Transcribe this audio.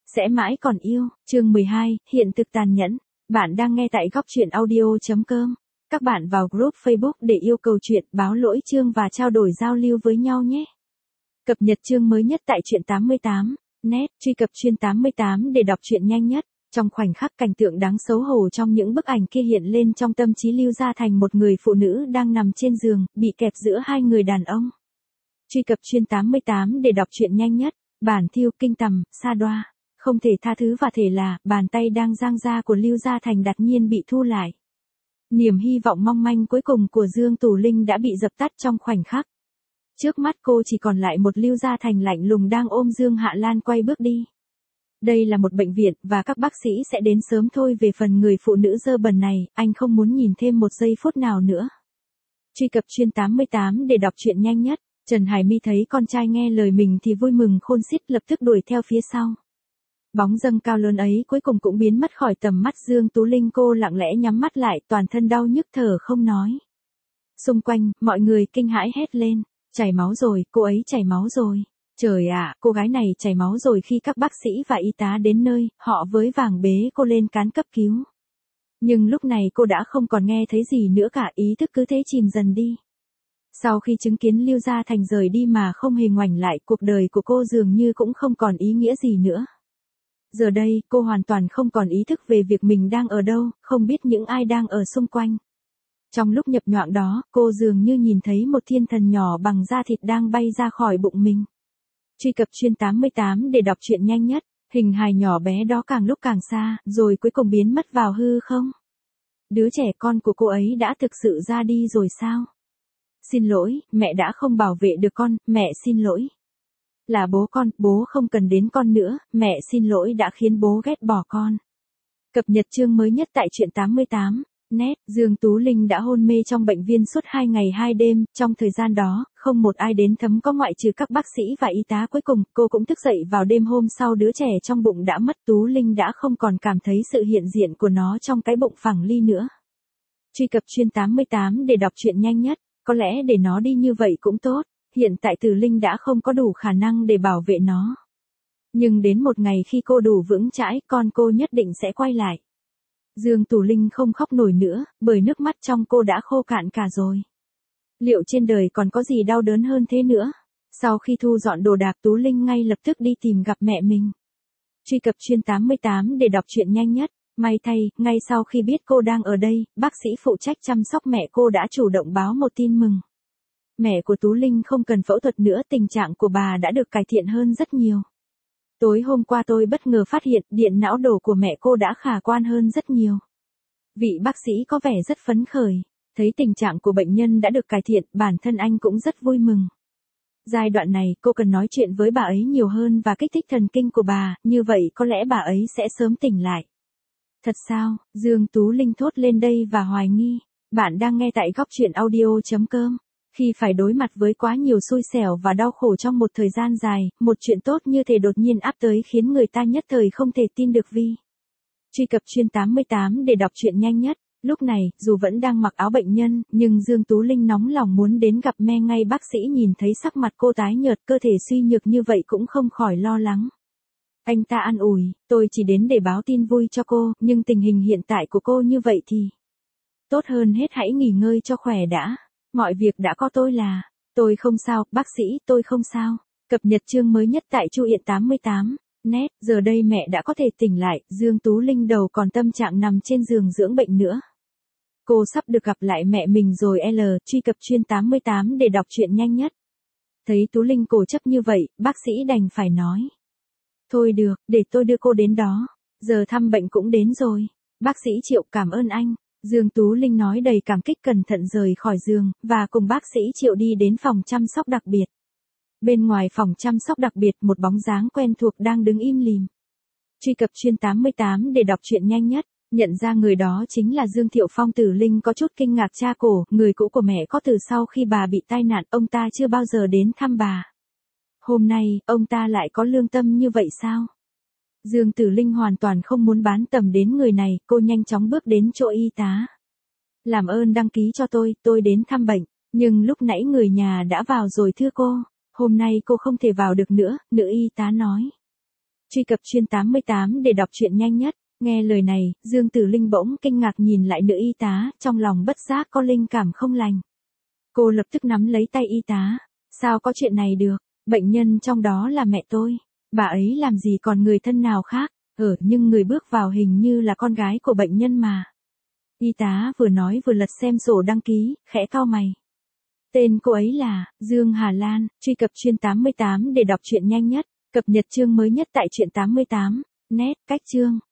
Sẽ mãi còn yêu, chương 12, hiện thực tàn nhẫn. Bạn đang nghe tại góc truyện audio.com. Các bạn vào group Facebook để yêu cầu chuyện, báo lỗi chương và trao đổi giao lưu với nhau nhé. Cập nhật chương mới nhất tại truyện 88. Net, truy cập truyện 88 để đọc truyện nhanh nhất. Trong khoảnh khắc cảnh tượng đáng xấu hổ trong những bức ảnh kia hiện lên trong tâm trí Lưu Gia Thành, một người phụ nữ đang nằm trên giường, bị kẹp giữa hai người đàn ông. Truy cập truyện 88 để đọc truyện nhanh nhất. Bản thiêu kinh tầm, sa đoa. Không thể tha thứ và thể là, bàn tay đang giang ra của Lưu Gia Thành đột nhiên bị thu lại. Niềm hy vọng mong manh cuối cùng của Dương Tú Linh đã bị dập tắt trong khoảnh khắc. Trước mắt cô chỉ còn lại một Lưu Gia Thành lạnh lùng đang ôm Dương Hạ Lan quay bước đi. Đây là một bệnh viện, và các bác sĩ sẽ đến sớm thôi. Về phần người phụ nữ dơ bẩn này, anh không muốn nhìn thêm một giây phút nào nữa. Truy cập truyện 88 để đọc truyện nhanh nhất. Trần Hải My thấy con trai nghe lời mình thì vui mừng khôn xiết, lập tức đuổi theo phía sau. Bóng dâng cao lớn ấy cuối cùng cũng biến mất khỏi tầm mắt Dương Tú Linh. Cô lặng lẽ nhắm mắt lại, toàn thân đau nhức thở không nói. Xung quanh, mọi người kinh hãi hét lên. Chảy máu rồi, cô ấy chảy máu rồi. Trời ạ, cô gái này chảy máu rồi. Khi các bác sĩ và y tá đến nơi, họ với vàng bế cô lên cán cấp cứu. Nhưng lúc này cô đã không còn nghe thấy gì nữa cả, ý thức cứ thế chìm dần đi. Sau khi chứng kiến Lưu Gia Thành rời đi mà không hề ngoảnh lại, cuộc đời của cô dường như cũng không còn ý nghĩa gì nữa. Giờ đây, cô hoàn toàn không còn ý thức về việc mình đang ở đâu, không biết những ai đang ở xung quanh. Trong lúc nhập nhoạng đó, cô dường như nhìn thấy một thiên thần nhỏ bằng da thịt đang bay ra khỏi bụng mình. Truy cập truyện 88 để đọc truyện nhanh nhất. Hình hài nhỏ bé đó càng lúc càng xa, rồi cuối cùng biến mất vào hư không. Đứa trẻ con của cô ấy đã thực sự ra đi rồi sao? Xin lỗi, mẹ đã không bảo vệ được con, mẹ xin lỗi. Là bố con, bố không cần đến con nữa, mẹ xin lỗi đã khiến bố ghét bỏ con. Cập nhật chương mới nhất tại truyện 88. Net, Dương Tú Linh đã hôn mê trong bệnh viện suốt 2 ngày 2 đêm, trong thời gian đó, không một ai đến thăm có ngoại trừ các bác sĩ và y tá. Cuối cùng, cô cũng thức dậy vào đêm hôm sau. Đứa trẻ trong bụng đã mất, Tú Linh đã không còn cảm thấy sự hiện diện của nó trong cái bụng phẳng ly nữa. Truy cập truyện 88 để đọc truyện nhanh nhất. Có lẽ để nó đi như vậy cũng tốt, hiện tại Tử Linh đã không có đủ khả năng để bảo vệ nó. Nhưng đến một ngày khi cô đủ vững chãi, con cô nhất định sẽ quay lại. Dương Tú Linh không khóc nổi nữa, bởi nước mắt trong cô đã khô cạn cả rồi. Liệu trên đời còn có gì đau đớn hơn thế nữa? Sau khi thu dọn đồ đạc, Tú Linh ngay lập tức đi tìm gặp mẹ mình. Truy cập truyện 88 để đọc truyện nhanh nhất. May thay, ngay sau khi biết cô đang ở đây, bác sĩ phụ trách chăm sóc mẹ cô đã chủ động báo một tin mừng. Mẹ của Tú Linh không cần phẫu thuật nữa, tình trạng của bà đã được cải thiện hơn rất nhiều. Tối hôm qua tôi bất ngờ phát hiện điện não đồ của mẹ cô đã khả quan hơn rất nhiều. Vị bác sĩ có vẻ rất phấn khởi, thấy tình trạng của bệnh nhân đã được cải thiện, bản thân anh cũng rất vui mừng. Giai đoạn này, cô cần nói chuyện với bà ấy nhiều hơn và kích thích thần kinh của bà, như vậy có lẽ bà ấy sẽ sớm tỉnh lại. Thật sao? Dương Tú Linh thốt lên đây và hoài nghi. Bạn đang nghe tại góc truyện audio.com. Khi phải đối mặt với quá nhiều xui xẻo và đau khổ trong một thời gian dài, một chuyện tốt như thế đột nhiên áp tới khiến người ta nhất thời không thể tin được. Truy cập truyện 88 để đọc truyện nhanh nhất. Lúc này, dù vẫn đang mặc áo bệnh nhân, nhưng Dương Tú Linh nóng lòng muốn đến gặp me ngay. Bác sĩ nhìn thấy sắc mặt cô tái nhợt, cơ thể suy nhược như vậy cũng không khỏi lo lắng. Anh ta an ủi, tôi chỉ đến để báo tin vui cho cô, nhưng tình hình hiện tại của cô như vậy thì tốt hơn hết hãy nghỉ ngơi cho khỏe đã. Mọi việc đã có tôi là, tôi không sao, bác sĩ, tôi không sao. Cập nhật chương mới nhất tại truyện 88. Net, giờ đây mẹ đã có thể tỉnh lại, Dương Tú Linh đầu còn tâm trạng nằm trên giường dưỡng bệnh nữa. Cô sắp được gặp lại mẹ mình rồi. Truy cập truyện 88 để đọc truyện nhanh nhất. Thấy Tú Linh cố chấp như vậy, bác sĩ đành phải nói. Thôi được, để tôi đưa cô đến đó. Giờ thăm bệnh cũng đến rồi. Bác sĩ Triệu cảm ơn anh. Dương Tú Linh nói đầy cảm kích, cẩn thận rời khỏi giường, và cùng bác sĩ Triệu đi đến phòng chăm sóc đặc biệt. Bên ngoài phòng chăm sóc đặc biệt, một bóng dáng quen thuộc đang đứng im lìm. Truy cập truyện 88 để đọc truyện nhanh nhất. Nhận ra người đó chính là Dương Thiệu Phong. Tử Linh có chút kinh ngạc. Cha cổ, người cũ của mẹ có từ sau khi bà bị tai nạn, ông ta chưa bao giờ đến thăm bà. Hôm nay, ông ta lại có lương tâm như vậy sao? Dương Tử Linh hoàn toàn không muốn bán tầm đến người này, cô nhanh chóng bước đến chỗ y tá. Làm ơn đăng ký cho tôi đến thăm bệnh, nhưng lúc nãy người nhà đã vào rồi thưa cô, hôm nay cô không thể vào được nữa, nữ y tá nói. Truy cập chuyên 88 để đọc truyện nhanh nhất. Nghe lời này, Dương Tử Linh bỗng kinh ngạc nhìn lại nữ y tá, trong lòng bất giác có linh cảm không lành. Cô lập tức nắm lấy tay y tá. Sao có chuyện này được, bệnh nhân trong đó là mẹ tôi. Bà ấy làm gì còn người thân nào khác, nhưng người bước vào hình như là con gái của bệnh nhân mà. Y tá vừa nói vừa lật xem sổ đăng ký, khẽ cau mày. Tên cô ấy là Dương Hà Lan. Truy cập chuyên 88 để đọc truyện nhanh nhất. Cập nhật chương mới nhất tại truyện 88. Net, cách chương.